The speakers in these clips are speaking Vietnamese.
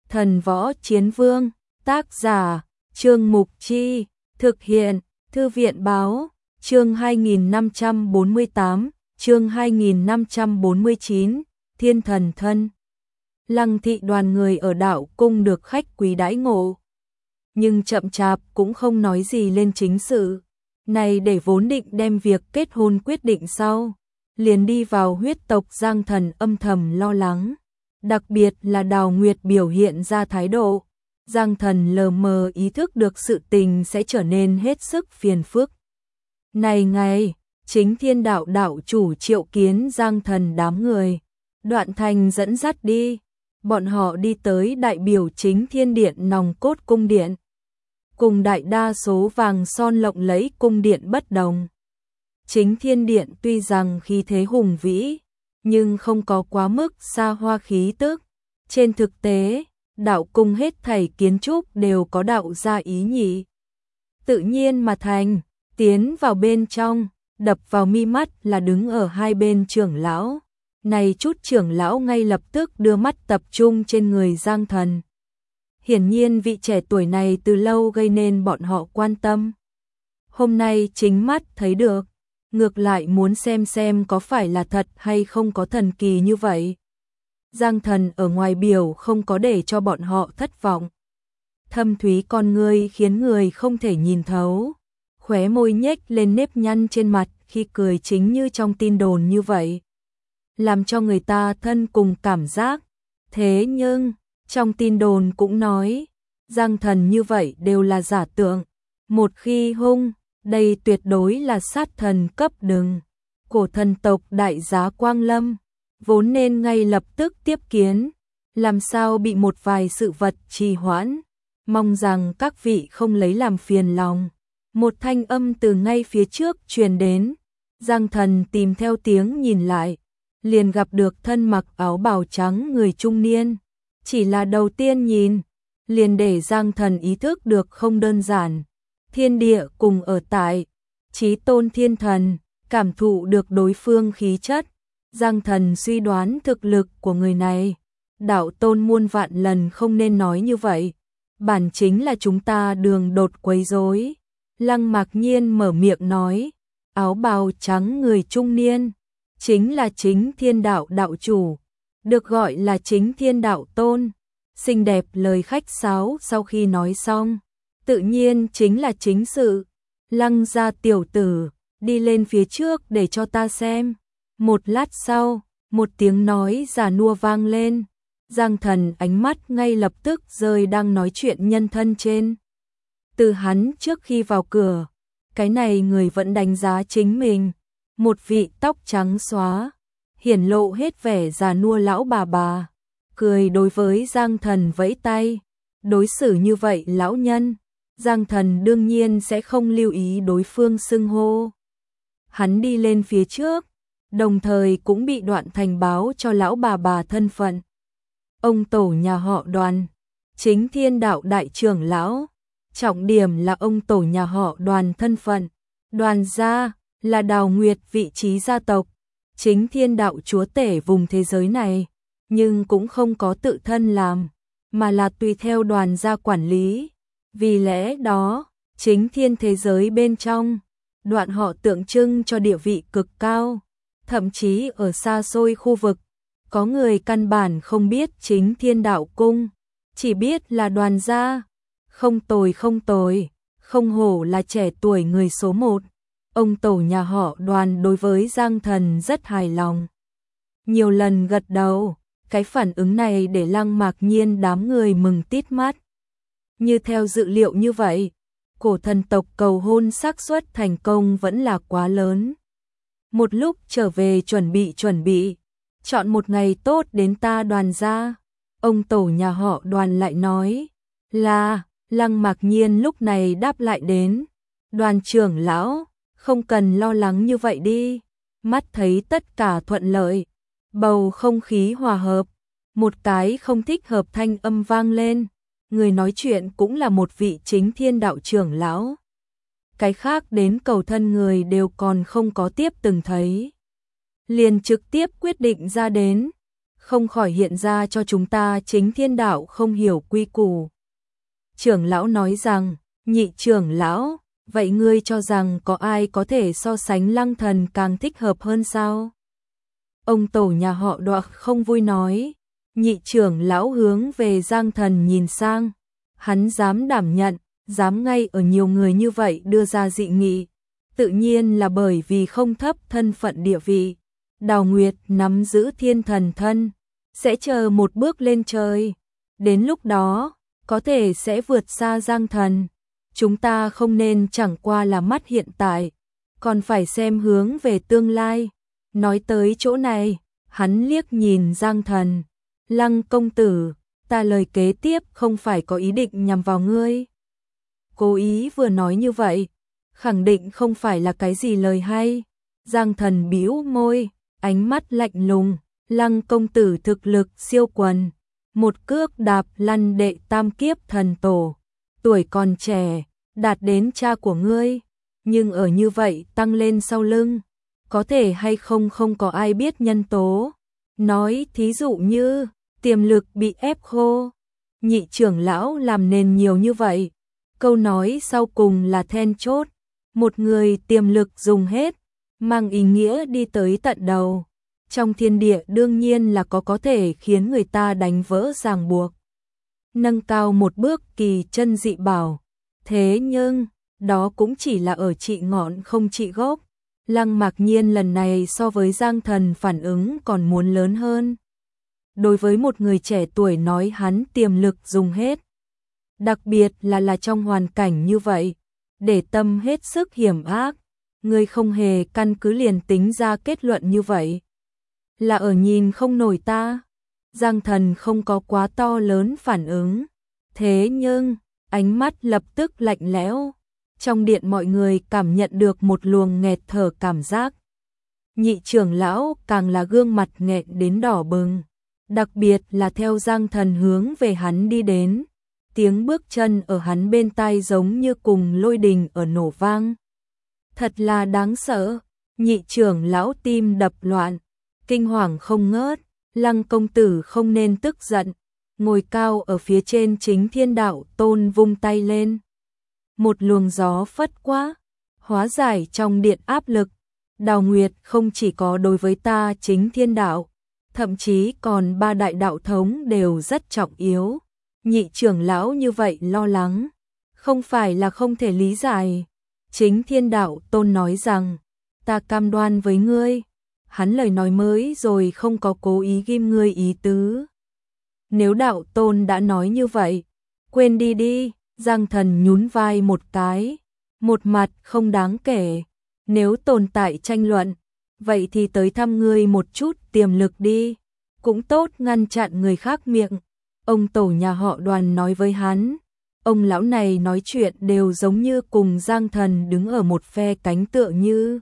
Thần Võ Chiến Vương, tác giả, Trương Mục Chi, thực hiện, Thư viện Báo, chương 2548, chương 2549, Thiên Thần Thân. Lăng Thị đoàn người ở đạo cung được khách quý đãi ngộ, nhưng chậm chạp cũng không nói gì lên chính sự. Này để vốn định đem việc kết hôn quyết định sau, liền đi vào huyết tộc Giang Thần âm thầm lo lắng. Đặc biệt là Đào Nguyệt biểu hiện ra thái độ, Giang Thần lờ mờ ý thức được sự tình sẽ trở nên hết sức phiền phức. Này ngày, chính Thiên Đạo đạo chủ triệu kiến Giang Thần đám người, Đoạn Thành dẫn dắt đi, bọn họ đi tới đại biểu chính Thiên Điện nòng cốt cung điện. Cùng đại đa số vàng son lộng lẫy cung điện bất đồng. Chính Thiên Điện tuy rằng khí thế hùng vĩ, nhưng không có quá mức xa hoa khí tức. Trên thực tế, đạo cung hết thảy kiến trúc đều có đạo gia ý nhị. Tự nhiên mà thành, tiến vào bên trong, đập vào mi mắt là đứng ở hai bên trưởng lão. Này chút trưởng lão ngay lập tức đưa mắt tập trung trên người Giang Thần. Hiển nhiên vị trẻ tuổi này từ lâu gây nên bọn họ quan tâm. Hôm nay chính mắt thấy được, ngược lại muốn xem có phải là thật hay không có thần kỳ như vậy. Giang Thần ở ngoài biểu không có để cho bọn họ thất vọng. Thâm thúy con ngươi khiến người không thể nhìn thấu. Khóe môi nhếch lên nếp nhăn trên mặt khi cười chính như trong tin đồn như vậy. Làm cho người ta thân cùng cảm giác. Thế nhưng, trong tin đồn cũng nói, Giang Thần như vậy đều là giả tượng. Một khi hung, đây tuyệt đối là sát thần cấp đừng. Cổ thần tộc đại giá Quang Lâm, vốn nên ngay lập tức tiếp kiến, làm sao bị một vài sự vật trì hoãn. Mong rằng các vị không lấy làm phiền lòng. Một thanh âm từ ngay phía trước truyền đến. Giang Thần tìm theo tiếng nhìn lại, liền gặp được thân mặc áo bào trắng người trung niên. Chỉ là đầu tiên nhìn, liền để Giang Thần ý thức được không đơn giản. Thiên địa cùng ở tại, chí tôn thiên thần, cảm thụ được đối phương khí chất. Giang Thần suy đoán thực lực của người này. Đạo tôn muôn vạn lần không nên nói như vậy. Bản chính là chúng ta đường đột quấy rối. Lăng Mạc Nhiên mở miệng nói, áo bào trắng người trung niên, chính là chính Thiên Đạo đạo chủ, được gọi là chính Thiên Đạo tôn. Xinh đẹp lời khách sáo sau khi nói xong, tự nhiên chính là chính sự. Lăng gia tiểu tử, đi lên phía trước để cho ta xem. Một lát sau, một tiếng nói già nua vang lên. Giang Thần ánh mắt ngay lập tức rơi đang nói chuyện nhân thân trên. Từ hắn trước khi vào cửa, cái này người vẫn đánh giá chính mình. Một vị tóc trắng xóa, hiển lộ hết vẻ già nua lão bà. Cười đối với Giang Thần vẫy tay. Đối xử như vậy lão nhân, Giang Thần đương nhiên sẽ không lưu ý đối phương xưng hô. Hắn đi lên phía trước, đồng thời cũng bị Đoạn Thành báo cho lão bà thân phận. Ông tổ nhà họ Đoàn, chính Thiên Đạo đại trưởng lão. Trọng điểm là ông tổ nhà họ Đoàn thân phận. Đoàn gia là Đào Nguyệt vị trí gia tộc, chính Thiên Đạo chúa tể vùng thế giới này, nhưng cũng không có tự thân làm, mà là tùy theo Đoàn gia quản lý. Vì lẽ đó, chính thiên thế giới bên trong, Đoạn họ tượng trưng cho địa vị cực cao. Thậm chí ở xa xôi khu vực, có người căn bản không biết chính Thiên Đạo cung, chỉ biết là Đoàn gia. Không tồi, không hổ là trẻ tuổi người số một. Ông tổ nhà họ Đoàn đối với Giang Thần rất hài lòng. Nhiều lần gật đầu, cái phản ứng này để Lăng Mạc Nhiên đám người mừng tít mắt. Như theo dự liệu như vậy, cổ thần tộc cầu hôn xác suất thành công vẫn là quá lớn. Một lúc trở về chuẩn bị, chọn một ngày tốt đến ta Đoàn gia. Ông tổ nhà họ Đoàn lại nói là. Lăng Mạc Nhiên lúc này đáp lại đến, Đoàn trưởng lão, không cần lo lắng như vậy đi. Mắt thấy tất cả thuận lợi, bầu không khí hòa hợp, một cái không thích hợp thanh âm vang lên. Người nói chuyện cũng là một vị chính Thiên Đạo trưởng lão. Cái khác đến cầu thân người đều còn không có tiếp từng thấy, liền trực tiếp quyết định ra đến. không khỏi hiện ra cho chúng ta chính thiên đạo không hiểu quy củ. Trưởng lão nói rằng, nhị trưởng lão, vậy ngươi cho rằng có ai có thể so sánh Lăng Thần càng thích hợp hơn sao? Ông tổ nhà họ Đoạc không vui nói. Nhị trưởng lão hướng về Giang Thần nhìn sang, hắn dám đảm nhận, dám ngay ở nhiều người như vậy đưa ra dị nghị, tự nhiên là bởi vì không thấp thân phận địa vị. Đào Nguyệt nắm giữ thiên thần thân, sẽ chờ một bước lên trời, đến lúc đó, có thể sẽ vượt xa Giang Thần. Chúng ta không nên chẳng qua là mắt hiện tại, còn phải xem hướng về tương lai. Nói tới chỗ này, hắn liếc nhìn Giang Thần. Lăng công tử, ta lời kế tiếp không phải có ý định nhằm vào ngươi. Cố ý vừa nói như vậy, khẳng định không phải là cái gì lời hay. Giang Thần bĩu môi, ánh mắt lạnh lùng. Lăng công tử thực lực siêu quần, một cước đạp lăn đệ tam kiếp thần tổ, tuổi còn trẻ, đạt đến cha của ngươi, nhưng ở như vậy tăng lên sau lưng, có thể hay không không có ai biết nhân tố. Nói thí dụ như, tiềm lực bị ép khô, nhị trưởng lão làm nên nhiều như vậy, câu nói sau cùng là then chốt, một người tiềm lực dùng hết, mang ý nghĩa đi tới tận đầu. Trong thiên địa đương nhiên là có thể khiến người ta đánh vỡ ràng buộc, nâng cao một bước kỳ chân dị bảo. Thế nhưng, đó cũng chỉ là ở trị ngọn không trị gốc. Lăng Mạc Nhiên lần này so với Giang Thần phản ứng còn muốn lớn hơn. Đối với một người trẻ tuổi nói hắn tiềm lực dùng hết, đặc biệt là trong hoàn cảnh như vậy, để tâm hết sức hiểm ác, người không hề căn cứ liền tính ra kết luận như vậy. Là ở nhìn không nổi ta. Giang Thần không có quá to lớn phản ứng, thế nhưng, ánh mắt lập tức lạnh lẽo. Trong điện mọi người cảm nhận được một luồng nghẹt thở cảm giác. Nhị trưởng lão càng là gương mặt nghẹn đến đỏ bừng, đặc biệt là theo Giang Thần hướng về hắn đi đến. Tiếng bước chân ở hắn bên tai giống như cùng lôi đình ở nổ vang. Thật là đáng sợ, nhị trưởng lão tim đập loạn, kinh hoàng không ngớt. Lăng công tử không nên tức giận, ngồi cao ở phía trên chính thiên đạo tôn vung tay lên. Một luồng gió phất qua, hóa giải trong điện áp lực. Đào Nguyệt không chỉ có đối với ta chính thiên đạo, thậm chí còn ba đại đạo thống đều rất trọng yếu. Nhị trưởng lão như vậy lo lắng, không phải là không thể lý giải. Chính thiên đạo tôn nói rằng, ta cam đoan với ngươi. Hắn lời nói mới rồi không có cố ý ghim ngươi ý tứ. Nếu đạo tôn đã nói như vậy, quên đi đi. Giang Thần nhún vai một cái, một mặt không đáng kể. Nếu tồn tại tranh luận, vậy thì tới thăm ngươi một chút tiềm lực đi, cũng tốt ngăn chặn người khác miệng. Ông tổ nhà họ Đoàn nói với hắn, ông lão này nói chuyện đều giống như cùng Giang Thần đứng ở một phe cánh tựa như.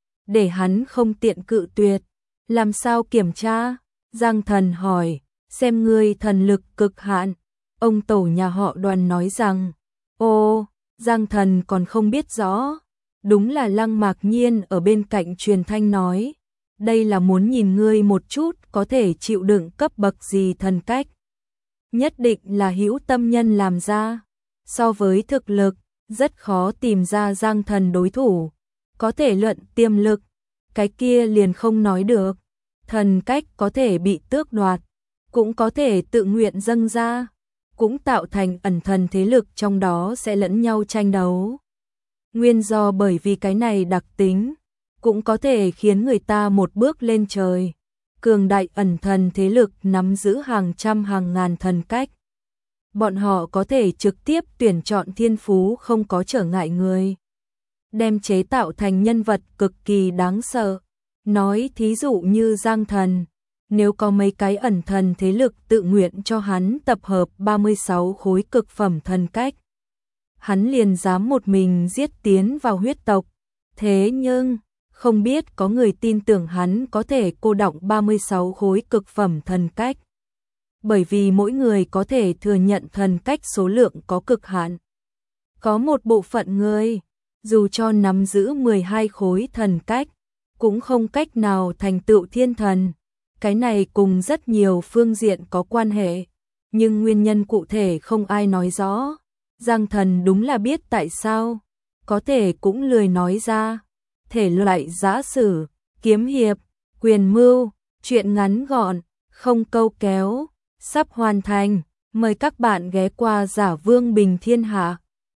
Để hắn không tiện cự tuyệt, làm sao kiểm tra? Giang Thần hỏi, xem ngươi thần lực cực hạn. Ông tổ nhà họ Đoàn nói rằng, ô, Giang Thần còn không biết rõ. Đúng là Lăng Mạc Nhiên ở bên cạnh truyền thanh nói, đây là muốn nhìn ngươi một chút có thể chịu đựng cấp bậc gì thần cách. Nhất định là hữu tâm nhân làm ra. So với thực lực, rất khó tìm ra Giang Thần đối thủ. Có thể luận tiềm lực, cái kia liền không nói được. Thần cách có thể bị tước đoạt, cũng có thể tự nguyện dâng ra, cũng tạo thành ẩn thần thế lực trong đó sẽ lẫn nhau tranh đấu. Nguyên do bởi vì cái này đặc tính, cũng có thể khiến người ta một bước lên trời. Cường đại ẩn thần thế lực nắm giữ hàng trăm hàng ngàn thần cách. Bọn họ có thể trực tiếp tuyển chọn thiên phú không có trở ngại người, đem chế tạo thành nhân vật cực kỳ đáng sợ. Nói thí dụ như Giang Thần, nếu có mấy cái ẩn thần thế lực tự nguyện cho hắn tập hợp 36 khối cực phẩm thần cách, hắn liền dám một mình giết tiến vào huyết tộc. Thế nhưng, không biết có người tin tưởng hắn có thể cô đọng 36 khối cực phẩm thần cách. Bởi vì mỗi người có thể thừa nhận thần cách số lượng có cực hạn. Có một bộ phận người, dù cho nắm giữ 12 khối thần cách, cũng không cách nào thành tựu thiên thần. cái này cùng rất nhiều phương diện có quan hệ, nhưng nguyên nhân cụ thể không ai nói rõ. Giang Thần đúng là biết tại sao, có thể cũng lười nói ra. Thể loại giã sử, kiếm hiệp, quyền mưu, truyện ngắn gọn, không câu kéo, sắp hoàn thành. Mời các bạn ghé qua Giả Vương Bình Thiên Hạ.